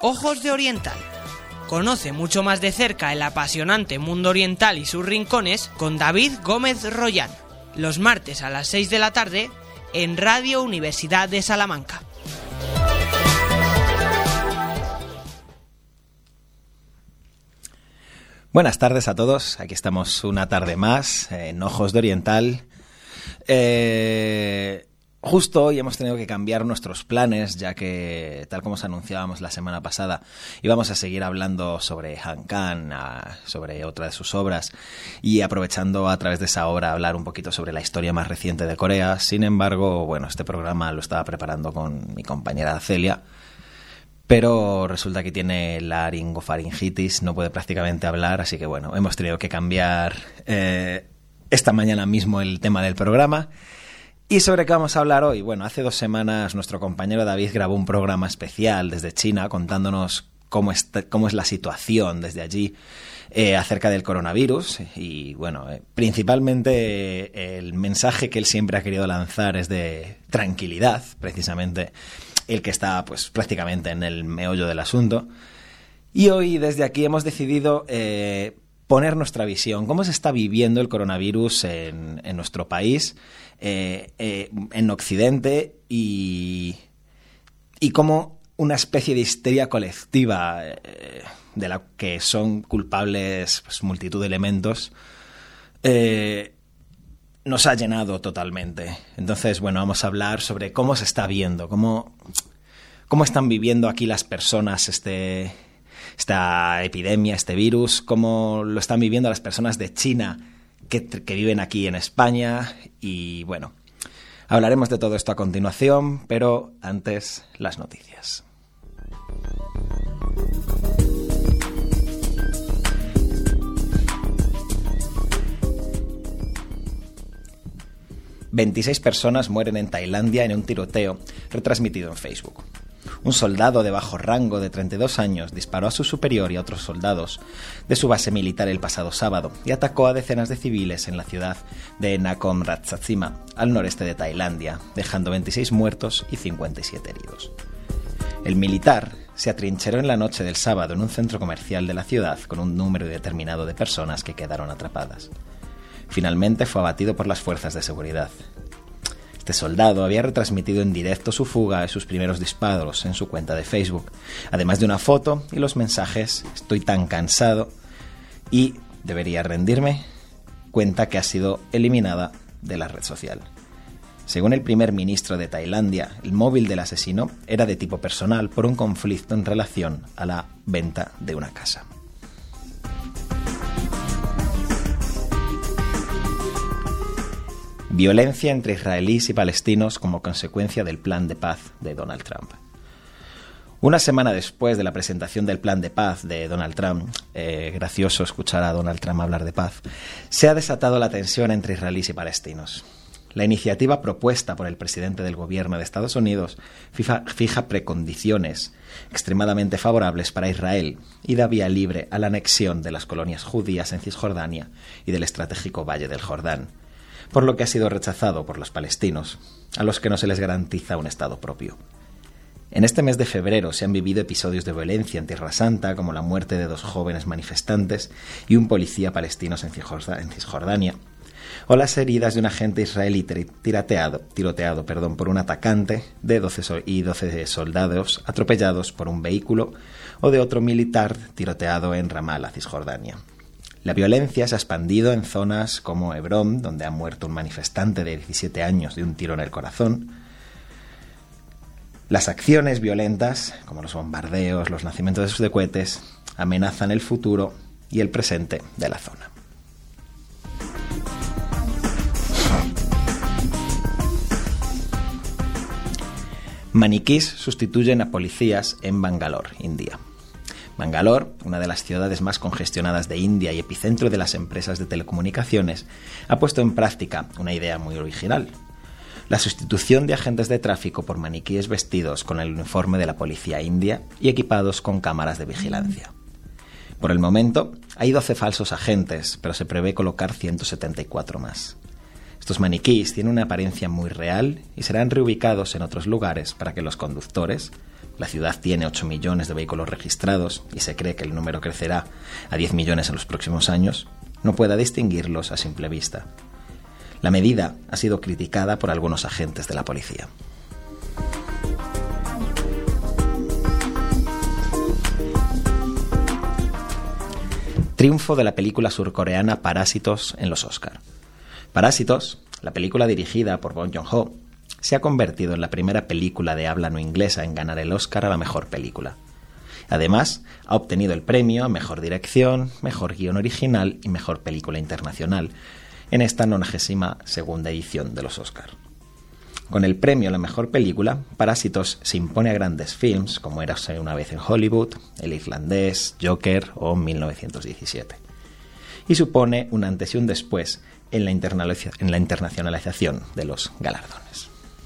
Ojos de Oriental. Conoce mucho más de cerca el apasionante mundo oriental y sus rincones con David Gómez Royán, los martes a las 6 de la tarde en Radio Universidad de Salamanca. Buenas tardes a todos, aquí estamos una tarde más en Ojos de Oriental. Justo hoy hemos tenido que cambiar nuestros planes, ya que, tal como os anunciábamos la semana pasada, íbamos a seguir hablando sobre Han Kang, sobre otra de sus obras, y aprovechando a través de esa obra hablar un poquito sobre la historia más reciente de Corea. Sin embargo, bueno, este programa lo estaba preparando con mi compañera Celia, pero resulta que tiene laringofaringitis, no puede prácticamente hablar, así que bueno, hemos tenido que cambiar esta mañana mismo el tema del programa. ¿Y sobre qué vamos a hablar hoy? Bueno, hace 2 semanas nuestro compañero David grabó un programa especial desde China contándonos cómo es la situación desde allí acerca del coronavirus. Y bueno, principalmente el mensaje que él siempre ha querido lanzar es de tranquilidad, precisamente el que está pues prácticamente en el meollo del asunto. Y hoy desde aquí hemos decidido poner nuestra visión, cómo se está viviendo el coronavirus en nuestro país, en Occidente, y cómo una especie de histeria colectiva de la que son culpables pues, multitud de elementos nos ha llenado totalmente. Entonces, bueno, vamos a hablar sobre cómo se está viendo, cómo están viviendo aquí las personas esta epidemia, este virus, cómo lo están viviendo las personas de China que viven aquí en España. Y bueno, hablaremos de todo esto a continuación, pero antes las noticias. ...26 personas mueren en Tailandia en un tiroteo retransmitido en Facebook. Un soldado de bajo rango de 32 años disparó a su superior y a otros soldados de su base militar el pasado sábado y atacó a decenas de civiles en la ciudad de Nakhon Ratchasima, al noreste de Tailandia, dejando 26 muertos y 57 heridos. El militar se atrincheró en la noche del sábado en un centro comercial de la ciudad con un número determinado de personas que quedaron atrapadas. Finalmente fue abatido por las fuerzas de seguridad. Este soldado había retransmitido en directo su fuga y sus primeros disparos en su cuenta de Facebook, además de una foto y los mensajes «Estoy tan cansado» y «Debería rendirme», cuenta que ha sido eliminada de la red social. Según el primer ministro de Tailandia, el móvil del asesino era de tipo personal por un conflicto en relación a la venta de una casa. Violencia entre israelíes y palestinos como consecuencia del plan de paz de Donald Trump. Una semana después de la presentación del plan de paz de Donald Trump, gracioso escuchar a Donald Trump hablar de paz, se ha desatado la tensión entre israelíes y palestinos. La iniciativa propuesta por el presidente del gobierno de Estados Unidos fija precondiciones extremadamente favorables para Israel y da vía libre a la anexión de las colonias judías en Cisjordania y del estratégico Valle del Jordán, por lo que ha sido rechazado por los palestinos, a los que no se les garantiza un Estado propio. En este mes de febrero se han vivido episodios de violencia en Tierra Santa, como la muerte de 2 jóvenes manifestantes y un policía palestino en Cisjordania, o las heridas de un agente israelí tiroteado por un atacante de 12 soldados atropellados por un vehículo, o de otro militar tiroteado en Ramallah, Cisjordania. La violencia se ha expandido en zonas como Hebrón, donde ha muerto un manifestante de 17 años de un tiro en el corazón. Las acciones violentas, como los bombardeos, los lanzamientos de cohetes, amenazan el futuro y el presente de la zona. Maniquís sustituyen a policías en Bangalore, India. Bangalore, una de las ciudades más congestionadas de India y epicentro de las empresas de telecomunicaciones, ha puesto en práctica una idea muy original: la sustitución de agentes de tráfico por maniquíes vestidos con el uniforme de la policía india y equipados con cámaras de vigilancia. Por el momento, hay 12 falsos agentes, pero se prevé colocar 174 más. Estos maniquíes tienen una apariencia muy real y serán reubicados en otros lugares para que los conductores la ciudad tiene 8 millones de vehículos registrados y se cree que el número crecerá a 10 millones en los próximos años, no pueda distinguirlos a simple vista. La medida ha sido criticada por algunos agentes de la policía. Triunfo de la película surcoreana Parásitos en los Oscar. Parásitos, la película dirigida por Bong Joon-ho, se ha convertido en la primera película de habla no inglesa en ganar el Oscar a la mejor película. Además, ha obtenido el premio a Mejor Dirección, Mejor Guión Original y Mejor Película Internacional en esta 92ª edición de los Oscar. Con el premio a la mejor película, Parásitos se impone a grandes films como Érase una vez en Hollywood, El Irlandés, Joker o 1917. Y supone un antes y un después en la internacionalización de los galardones.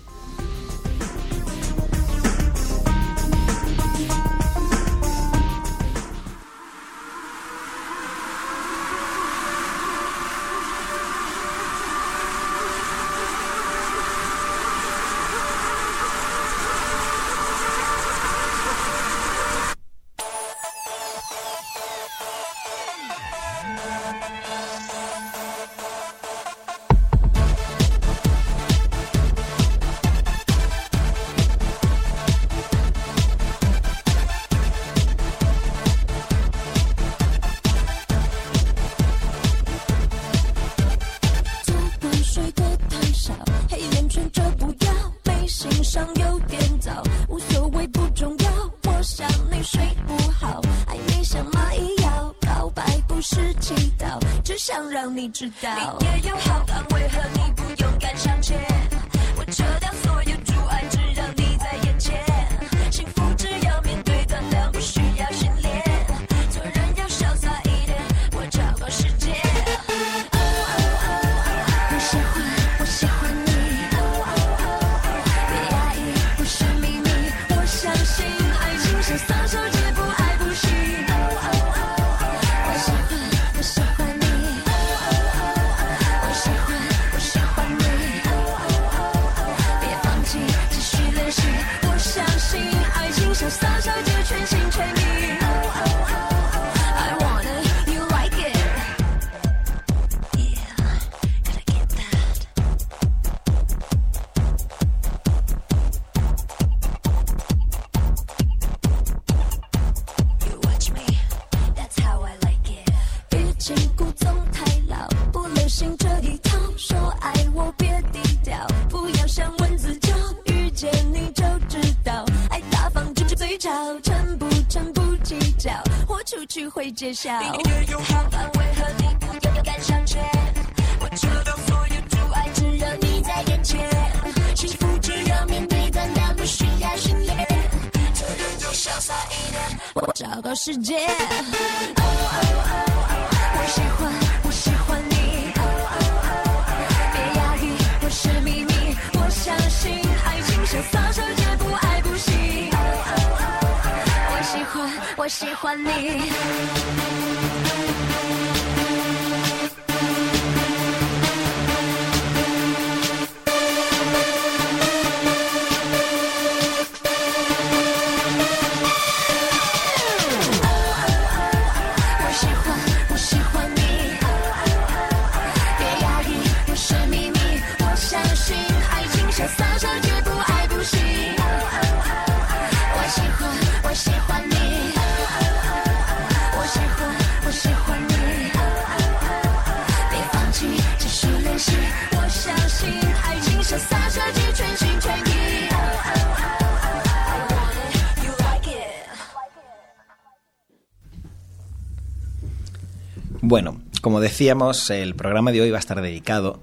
Bueno, como decíamos, el programa de hoy va a estar dedicado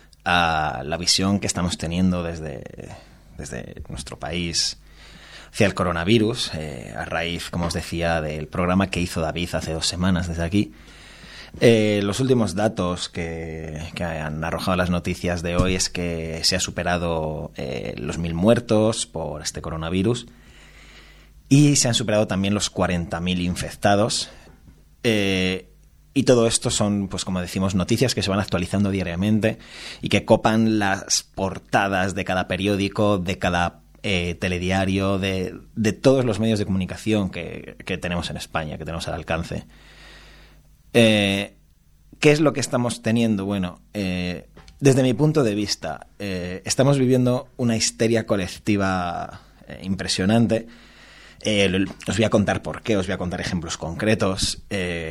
a la visión que estamos teniendo desde nuestro país hacia el coronavirus, a raíz, como os decía, del programa que hizo David hace 2 semanas desde aquí. Los últimos datos que han arrojado las noticias de hoy es que se ha superado los 1.000 muertos por este coronavirus y se han superado también los 40.000 infectados. Y todo esto son, pues como decimos, noticias que se van actualizando diariamente y que copan las portadas de cada periódico, de cada telediario, de todos los medios de comunicación que tenemos en España, que tenemos al alcance. ¿Qué es lo que estamos teniendo? Bueno, desde mi punto de vista, estamos viviendo una histeria colectiva impresionante. Os voy a contar por qué, os voy a contar ejemplos concretos.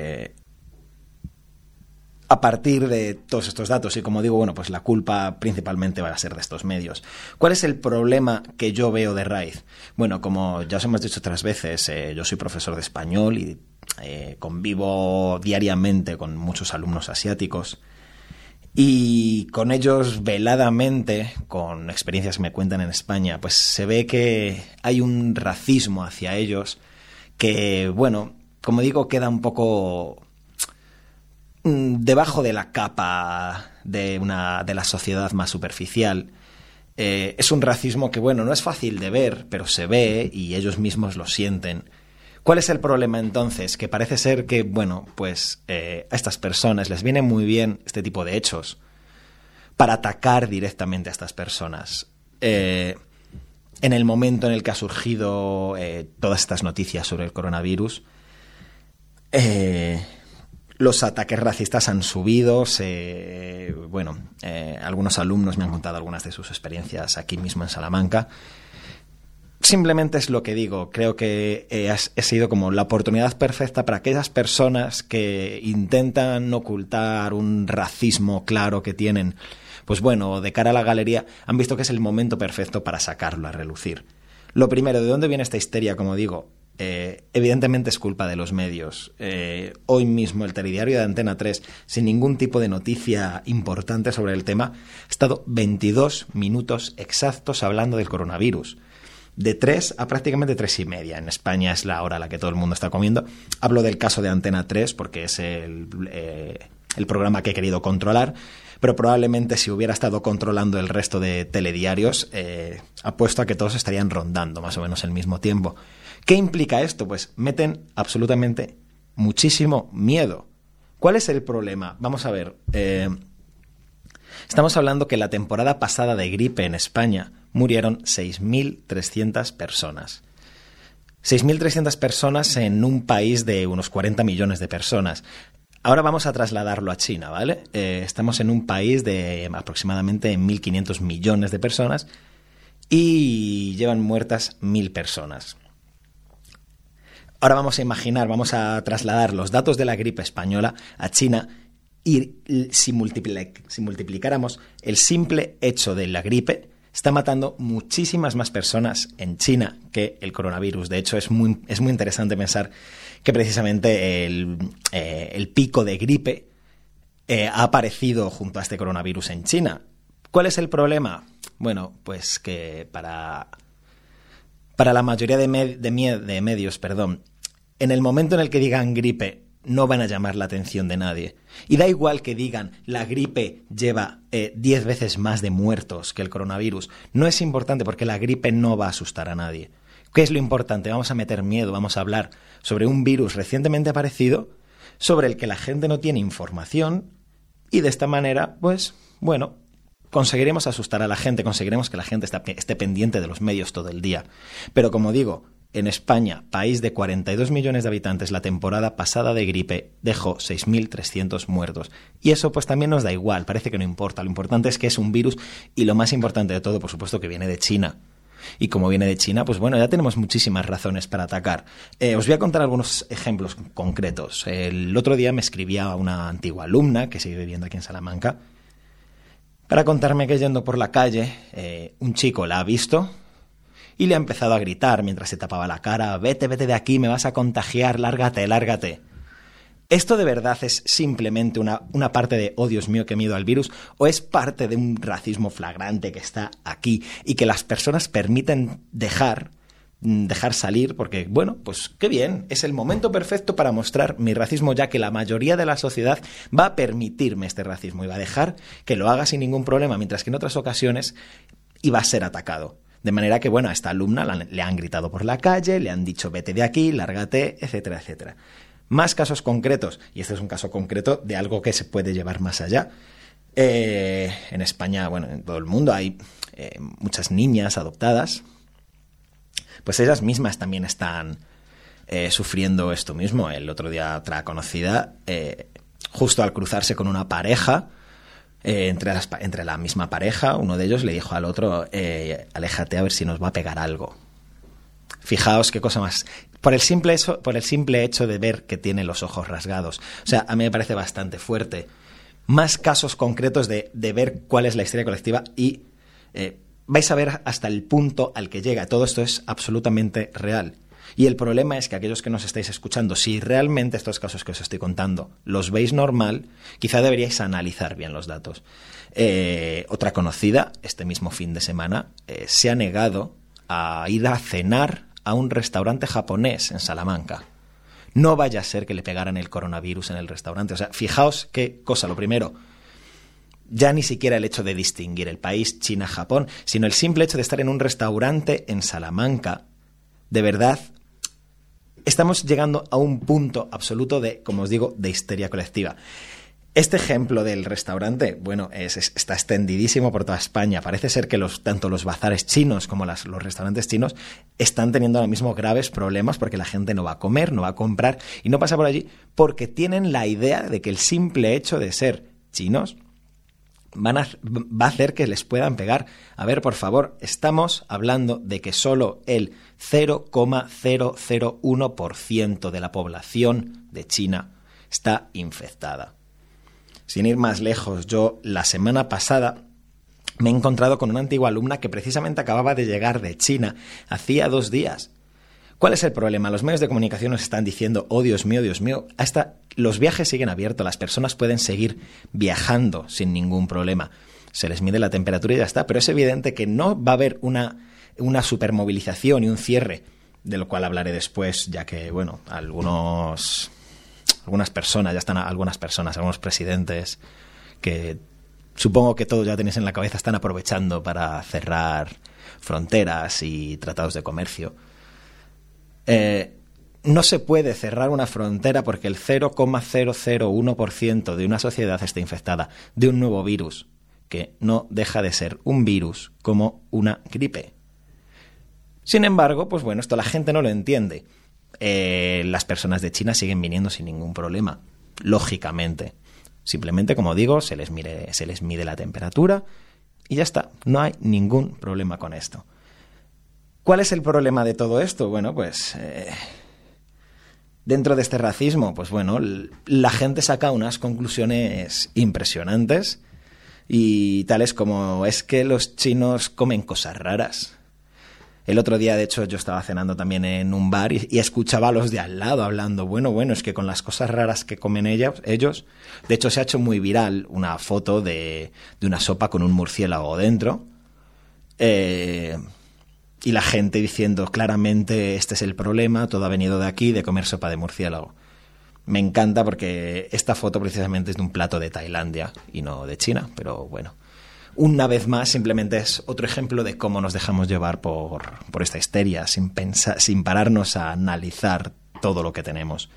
A partir de todos estos datos, y como digo, bueno, pues la culpa principalmente va a ser de estos medios. ¿Cuál es el problema que yo veo de raíz? Bueno, como ya os hemos dicho otras veces, yo soy profesor de español y convivo diariamente con muchos alumnos asiáticos, y con ellos veladamente, con experiencias que me cuentan en España, pues se ve que hay un racismo hacia ellos que, bueno, como digo, queda un poco debajo de la capa de la sociedad más superficial. Es un racismo que, bueno, no es fácil de ver, pero se ve y ellos mismos lo sienten. ¿Cuál es el problema entonces? Que parece ser que, bueno, pues a estas personas les viene muy bien este tipo de hechos para atacar directamente a estas personas. En el momento en el que ha surgido todas estas noticias sobre el coronavirus, los ataques racistas han subido. Algunos alumnos me han contado algunas de sus experiencias aquí mismo en Salamanca. Simplemente es lo que digo. Creo que ha sido como la oportunidad perfecta para aquellas personas que intentan ocultar un racismo claro que tienen. Pues bueno, de cara a la galería, han visto que es el momento perfecto para sacarlo a relucir. Lo primero, ¿de dónde viene esta histeria? Como digo, evidentemente es culpa de los medios. Hoy mismo el telediario de Antena 3, sin ningún tipo de noticia importante sobre el tema, ha estado 22 minutos exactos hablando del coronavirus. De 3 a prácticamente 3:30. En España es la hora a la que todo el mundo está comiendo. Hablo del caso de Antena 3 porque es el programa que he querido controlar, pero probablemente si hubiera estado controlando el resto de telediarios, apuesto a que todos estarían rondando más o menos el mismo tiempo. ¿Qué implica esto? Pues meten absolutamente muchísimo miedo. ¿Cuál es el problema? Vamos a ver. Estamos hablando que la temporada pasada de gripe en España murieron 6.300 personas. 6.300 personas en un país de unos 40 millones de personas. Ahora vamos a trasladarlo a China, ¿vale? Estamos en un país de aproximadamente 1.500 millones de personas y llevan muertas 1.000 personas. Ahora vamos a trasladar los datos de la gripe española a China y si multiplicáramos el simple hecho de la gripe, está matando muchísimas más personas en China que el coronavirus. De hecho, es muy interesante pensar que precisamente el pico de gripe ha aparecido junto a este coronavirus en China. ¿Cuál es el problema? Bueno, pues que para la mayoría de medios, en el momento en el que digan gripe, no van a llamar la atención de nadie. Y da igual que digan la gripe lleva 10 veces más de muertos que el coronavirus. No es importante porque la gripe no va a asustar a nadie. ¿Qué es lo importante? Vamos a meter miedo, vamos a hablar sobre un virus recientemente aparecido, sobre el que la gente no tiene información, y de esta manera, pues, bueno, conseguiremos asustar a la gente, conseguiremos que la gente esté pendiente de los medios todo el día. Pero como digo, en España, país de 42 millones de habitantes, la temporada pasada de gripe dejó 6.300 muertos. Y eso pues también nos da igual, parece que no importa. Lo importante es que es un virus y lo más importante de todo, por supuesto, que viene de China. Y como viene de China, pues bueno, ya tenemos muchísimas razones para atacar. Os voy a contar algunos ejemplos concretos. El otro día me escribía una antigua alumna que sigue viviendo aquí en Salamanca para contarme que yendo por la calle, un chico la ha visto y le ha empezado a gritar mientras se tapaba la cara: vete de aquí, me vas a contagiar, lárgate. ¿Esto de verdad es simplemente una parte de, oh Dios mío, qué miedo al virus, o es parte de un racismo flagrante que está aquí y que las personas permiten dejar salir? Porque, bueno, pues qué bien, es el momento perfecto para mostrar mi racismo, ya que la mayoría de la sociedad va a permitirme este racismo y va a dejar que lo haga sin ningún problema, mientras que en otras ocasiones iba a ser atacado. De manera que, bueno, a esta alumna le han gritado por la calle, le han dicho vete de aquí, lárgate, etcétera, etcétera. Más casos concretos, y este es un caso concreto de algo que se puede llevar más allá. En España, bueno, en todo el mundo hay muchas niñas adoptadas pues ellas mismas también están sufriendo esto mismo. El otro día otra conocida, justo al cruzarse con una pareja, entre la misma pareja, uno de ellos le dijo al otro, aléjate a ver si nos va a pegar algo. Fijaos qué cosa más... Por el simple hecho de ver que tiene los ojos rasgados. O sea, a mí me parece bastante fuerte. Más casos concretos de ver cuál es la histeria colectiva y vais a ver hasta el punto al que llega. Todo esto es absolutamente real. Y el problema es que aquellos que nos estáis escuchando, si realmente estos casos que os estoy contando los veis normal, quizá deberíais analizar bien los datos. Otra conocida, este mismo fin de semana, se ha negado a ir a cenar a un restaurante japonés en Salamanca. No vaya a ser que le pegaran el coronavirus en el restaurante. O sea, fijaos qué cosa. Lo primero, ya ni siquiera el hecho de distinguir el país, China, Japón, sino el simple hecho de estar en un restaurante en Salamanca. De verdad, estamos llegando a un punto absoluto de, como os digo, de histeria colectiva. Este ejemplo del restaurante, bueno, está extendidísimo por toda España. Parece ser que tanto los bazares chinos como los restaurantes chinos están teniendo ahora mismo graves problemas porque la gente no va a comer, no va a comprar y no pasa por allí porque tienen la idea de que el simple hecho de ser chinos va a hacer que les puedan pegar. A ver, por favor, estamos hablando de que solo el 0,001% de la población de China está infectada. Sin ir más lejos, yo la semana pasada me he encontrado con una antigua alumna que precisamente acababa de llegar de China hacía 2 días. ¿Cuál es el problema? Los medios de comunicación nos están diciendo, oh Dios mío, hasta los viajes siguen abiertos, las personas pueden seguir viajando sin ningún problema. Se les mide la temperatura y ya está, pero es evidente que no va a haber una supermovilización y un cierre, de lo cual hablaré después, ya que, bueno, algunos algunos presidentes que supongo que todos ya tenéis en la cabeza están aprovechando para cerrar fronteras y tratados de comercio. No se puede cerrar una frontera porque el 0,001% de una sociedad está infectada de un nuevo virus, que no deja de ser un virus como una gripe. Sin embargo, pues bueno, esto la gente no lo entiende. Las personas de China siguen viniendo sin ningún problema, lógicamente. Simplemente, como digo, se les mide la temperatura y ya está. No hay ningún problema con esto. ¿Cuál es el problema de todo esto? Bueno, pues dentro de este racismo, pues bueno, la gente saca unas conclusiones impresionantes y tales como es que los chinos comen cosas raras. El otro día, de hecho, yo estaba cenando también en un bar y escuchaba a los de al lado hablando, bueno, es que con las cosas raras que comen ellos, de hecho se ha hecho muy viral una foto de una sopa con un murciélago dentro, y la gente diciendo claramente este es el problema, todo ha venido de aquí, de comer sopa de murciélago. Me encanta porque esta foto precisamente es de un plato de Tailandia y no de China, pero bueno. Una vez más, simplemente es otro ejemplo de cómo nos dejamos llevar por esta histeria, sin pararnos a analizar todo lo que tenemos.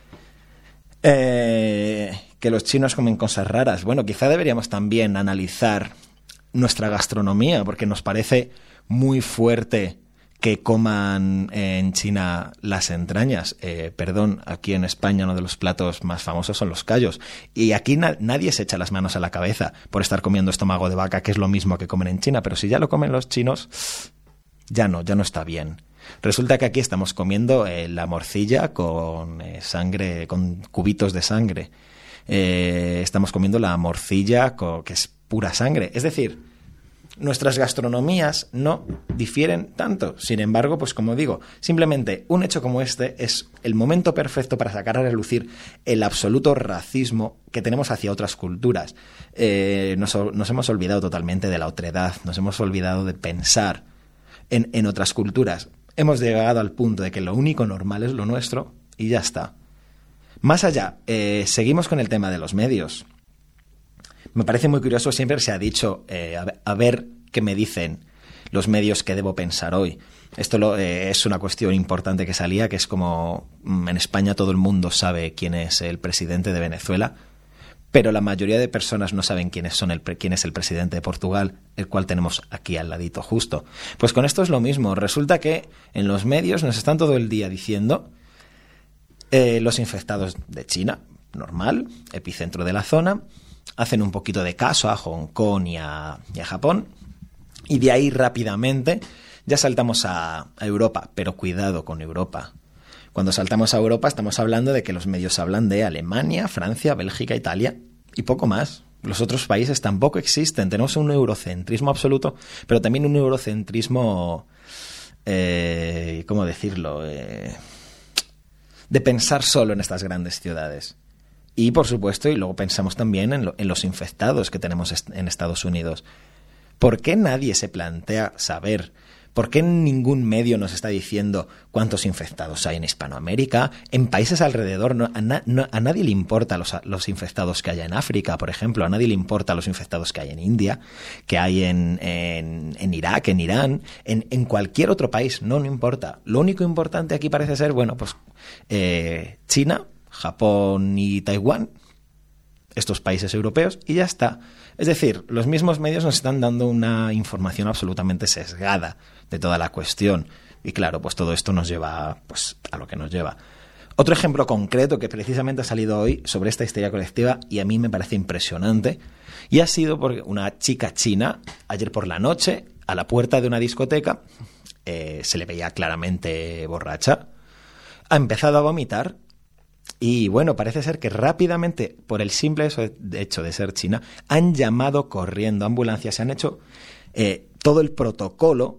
Que los chinos comen cosas raras. Bueno, quizá deberíamos también analizar nuestra gastronomía, porque nos parece muy fuerte que coman en China las entrañas. Aquí en España uno de los platos más famosos son los callos. Y aquí nadie se echa las manos a la cabeza por estar comiendo estómago de vaca, que es lo mismo que comen en China. Pero si ya lo comen los chinos, ya no está bien. Resulta que aquí estamos comiendo la morcilla con sangre, con cubitos de sangre. Estamos comiendo la morcilla que es pura sangre. Es decir, nuestras gastronomías no difieren tanto. Sin embargo, pues como digo, simplemente un hecho como este es el momento perfecto para sacar a relucir el absoluto racismo que tenemos hacia otras culturas. Nos hemos olvidado totalmente de la otredad, nos hemos olvidado de pensar en otras culturas. Hemos llegado al punto de que lo único normal es lo nuestro y ya está. Más allá, seguimos con el tema de los medios. Me parece muy curioso, siempre se ha dicho, a ver qué me dicen los medios que debo pensar hoy. Esto es una cuestión importante que salía, que es como en España todo el mundo sabe quién es el presidente de Venezuela, pero la mayoría de personas no saben quién es el presidente de Portugal, el cual tenemos aquí al ladito justo. Pues con esto es lo mismo. Resulta que en los medios nos están todo el día diciendo los infectados de China, normal, epicentro de la zona, hacen un poquito de caso a Hong Kong y a Japón, y de ahí rápidamente ya saltamos a Europa, pero cuidado con Europa. Cuando saltamos a Europa estamos hablando de que los medios hablan de Alemania, Francia, Bélgica, Italia y poco más. Los otros países tampoco existen. Tenemos un eurocentrismo absoluto, pero también un eurocentrismo, ¿cómo decirlo? De pensar solo en estas grandes ciudades. Y por supuesto, y luego pensamos también en los infectados que tenemos en Estados Unidos. ¿Por qué nadie se plantea saber? ¿Por qué ningún medio nos está diciendo cuántos infectados hay en Hispanoamérica? En países alrededor, a nadie le importa los infectados que haya en África, por ejemplo. A nadie le importa los infectados que hay en India, que hay en Irak, en Irán, en cualquier otro país. No importa. Lo único importante aquí parece ser, bueno, pues China, Japón y Taiwán, estos países europeos, y ya está. Es decir, los mismos medios nos están dando una información absolutamente sesgada de toda la cuestión. Y claro, pues todo esto nos lleva pues a lo que nos lleva. Otro ejemplo concreto que precisamente ha salido hoy sobre esta histeria colectiva y a mí me parece impresionante, y ha sido porque una chica china, ayer por la noche, a la puerta de una discoteca, se le veía claramente borracha, ha empezado a vomitar. Y bueno, parece ser que rápidamente, por el simple hecho de ser China, han llamado corriendo ambulancias, se han hecho todo el protocolo.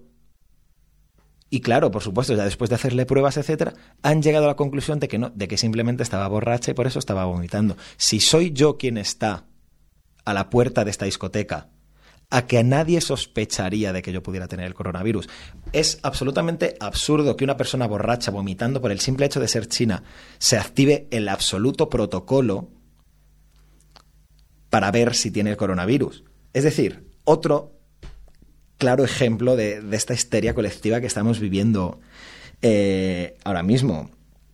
Y claro, por supuesto, ya después de hacerle pruebas, etcétera, han llegado a la conclusión de que no, de que simplemente estaba borracha y por eso estaba vomitando. Si soy yo quien está a la puerta de esta discoteca, a que a nadie sospecharía de que yo pudiera tener el coronavirus. Es absolutamente absurdo que una persona borracha vomitando por el simple hecho de ser china se active el absoluto protocolo para ver si tiene el coronavirus. Es decir, otro claro ejemplo de esta histeria colectiva que estamos viviendo ahora mismo.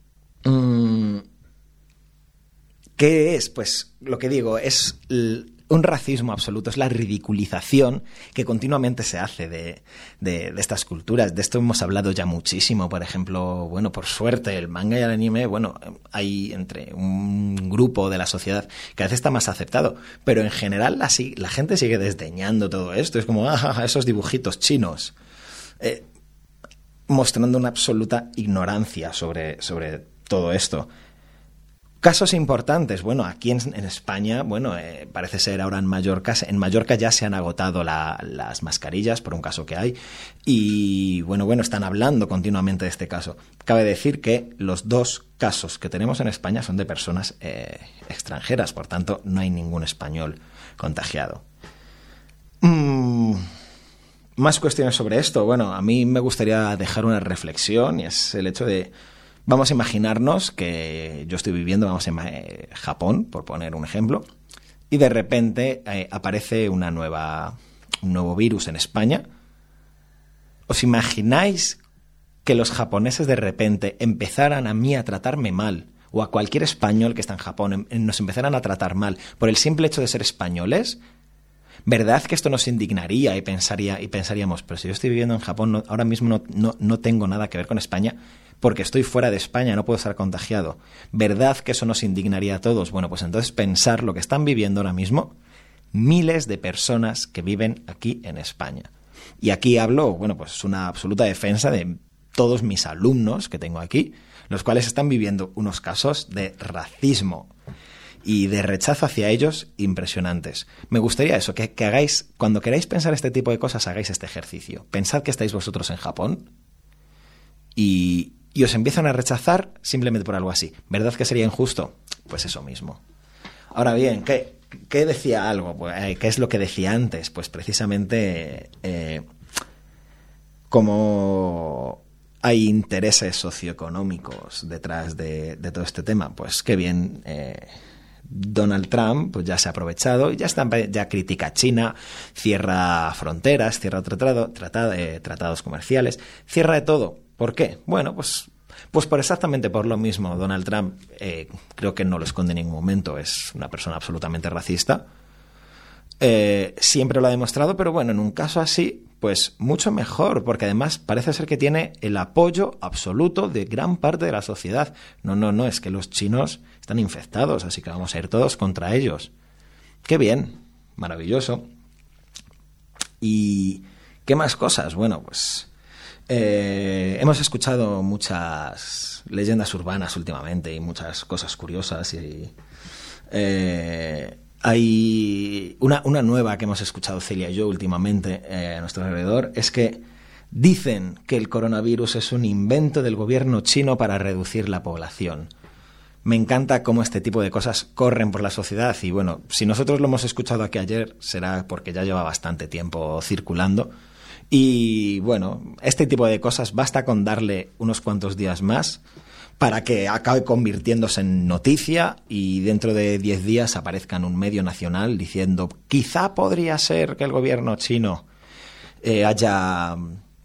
¿Qué es? Pues lo que digo, es un racismo absoluto, es la ridiculización que continuamente se hace de estas culturas. De esto hemos hablado ya muchísimo. Por ejemplo, bueno, por suerte, el manga y el anime, bueno, hay entre un grupo de la sociedad que a veces está más aceptado, pero en general la gente sigue desdeñando todo esto. Es como, esos dibujitos chinos, mostrando una absoluta ignorancia sobre todo esto. Casos importantes, bueno, aquí en España, bueno, parece ser ahora en Mallorca ya se han agotado las mascarillas por un caso que hay y bueno, están hablando continuamente de este caso. Cabe decir que los 2 casos que tenemos en España son de personas extranjeras, por tanto no hay ningún español contagiado. Más cuestiones sobre esto. Bueno, a mí me gustaría dejar una reflexión y es el hecho de vamos a imaginarnos que yo estoy viviendo, en Japón, por poner un ejemplo, y de repente aparece un nuevo virus en España. ¿Os imagináis que los japoneses de repente empezaran a mí a tratarme mal, o a cualquier español que está en Japón, nos empezaran a tratar mal por el simple hecho de ser españoles? ¿Verdad que esto nos indignaría y pensaríamos, pero si yo estoy viviendo en Japón, ahora mismo no tengo nada que ver con España, porque estoy fuera de España, no puedo estar contagiado? ¿Verdad que eso nos indignaría a todos? Bueno, pues entonces pensar lo que están viviendo ahora mismo miles de personas que viven aquí en España. Y aquí hablo, bueno, pues es una absoluta defensa de todos mis alumnos que tengo aquí, los cuales están viviendo unos casos de racismo y de rechazo hacia ellos impresionantes. Me gustaría eso, que hagáis, cuando queráis pensar este tipo de cosas, hagáis este ejercicio. Pensad que estáis vosotros en Japón y os empiezan a rechazar simplemente por algo así. ¿Verdad que sería injusto? Pues eso mismo. Ahora bien, ¿qué decía algo? Pues, ¿qué es lo que decía antes? Pues precisamente como hay intereses socioeconómicos detrás de todo este tema. Pues qué bien, Donald Trump pues ya se ha aprovechado y ya critica a China, cierra fronteras, cierra tratados comerciales, cierra de todo. ¿Por qué? Bueno, pues Pues exactamente por lo mismo. Donald Trump, creo que no lo esconde en ningún momento, es una persona absolutamente racista. Siempre lo ha demostrado, pero bueno, en un caso así, pues mucho mejor, porque además parece ser que tiene el apoyo absoluto de gran parte de la sociedad. No, es que los chinos están infectados, así que vamos a ir todos contra ellos. ¡Qué bien! Maravilloso. ¿Y qué más cosas? Bueno, pues hemos escuchado muchas leyendas urbanas últimamente y muchas cosas curiosas y hay una nueva que hemos escuchado Celia y yo últimamente a nuestro alrededor, es que dicen que el coronavirus es un invento del gobierno chino para reducir la población. Me encanta cómo este tipo de cosas corren por la sociedad y bueno, si nosotros lo hemos escuchado aquí ayer será porque ya lleva bastante tiempo circulando y bueno, este tipo de cosas basta con darle unos cuantos días más para que acabe convirtiéndose en noticia y dentro de 10 días aparezca en un medio nacional diciendo quizá podría ser que el gobierno chino haya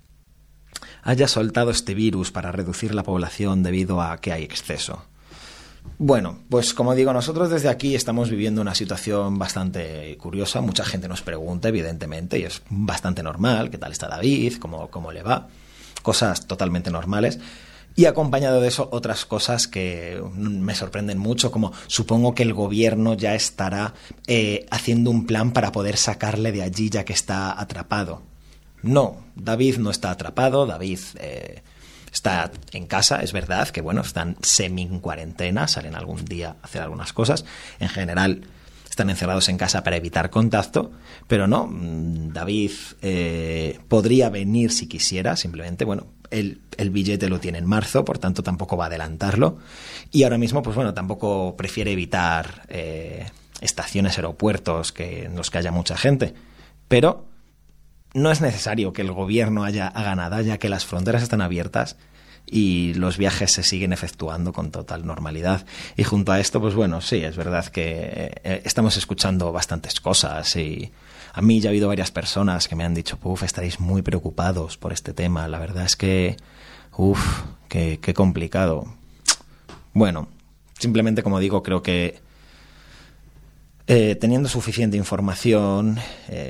soltado este virus para reducir la población debido a que hay exceso. Bueno, pues como digo, nosotros desde aquí estamos viviendo una situación bastante curiosa. Mucha gente nos pregunta, evidentemente, y es bastante normal, ¿qué tal está David? ¿Cómo le va? Cosas totalmente normales. Y acompañado de eso, otras cosas que me sorprenden mucho, como supongo que el gobierno ya estará haciendo un plan para poder sacarle de allí ya que está atrapado. No, David no está atrapado, David está en casa, es verdad que bueno, están semi-en-cuarentena, salen algún día a hacer algunas cosas. En general están encerrados en casa para evitar contacto, pero no, David podría venir si quisiera, simplemente, bueno, el billete lo tiene en marzo, por tanto tampoco va a adelantarlo. Y ahora mismo, pues bueno, tampoco prefiere evitar estaciones, aeropuertos en los que haya mucha gente. Pero no es necesario que el gobierno haga nada, ya que las fronteras están abiertas y los viajes se siguen efectuando con total normalidad. Y junto a esto, pues bueno, sí, es verdad que estamos escuchando bastantes cosas y a mí ya ha habido varias personas que me han dicho, estaréis muy preocupados por este tema. La verdad es que, qué complicado. Bueno, simplemente como digo, creo que teniendo suficiente información,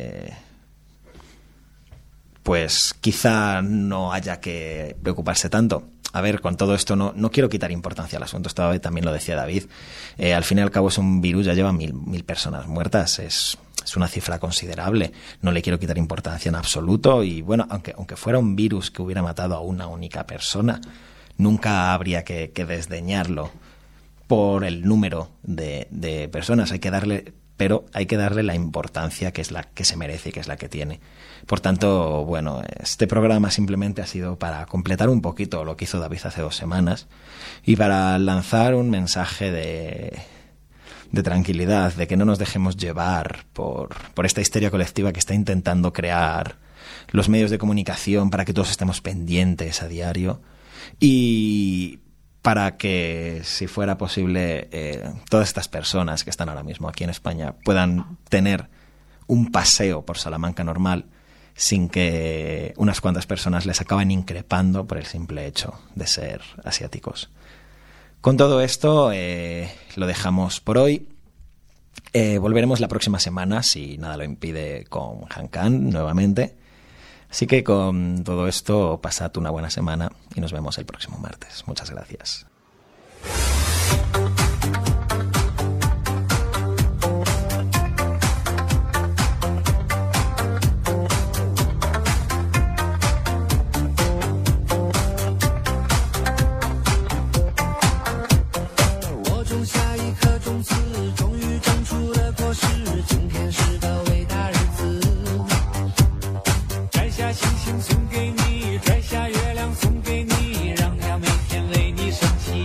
pues quizá no haya que preocuparse tanto. A ver, con todo esto no quiero quitar importancia al asunto, esta vez también lo decía David. Al fin y al cabo es un virus, ya lleva mil personas muertas, es una cifra considerable. No le quiero quitar importancia en absoluto y bueno, aunque fuera un virus que hubiera matado a una única persona, nunca habría que desdeñarlo por el número de personas. Hay que darle la importancia que es la que se merece y que es la que tiene. Por tanto, bueno, este programa simplemente ha sido para completar un poquito lo que hizo David hace 2 semanas y para lanzar un mensaje de tranquilidad, de que no nos dejemos llevar por esta histeria colectiva que está intentando crear los medios de comunicación para que todos estemos pendientes a diario y para que, si fuera posible, todas estas personas que están ahora mismo aquí en España puedan tener un paseo por Salamanca normal sin que unas cuantas personas les acaben increpando por el simple hecho de ser asiáticos. Con todo esto lo dejamos por hoy. Volveremos la próxima semana, si nada lo impide, con Han Kang nuevamente. Así que con todo esto, pasad una buena semana y nos vemos el próximo martes. Muchas gracias. 星星送给你，摘下月亮送给你，让它每天为你升起。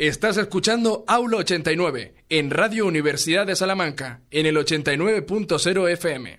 Estás escuchando Aula 89 en Radio Universidad de Salamanca en el 89.0 FM.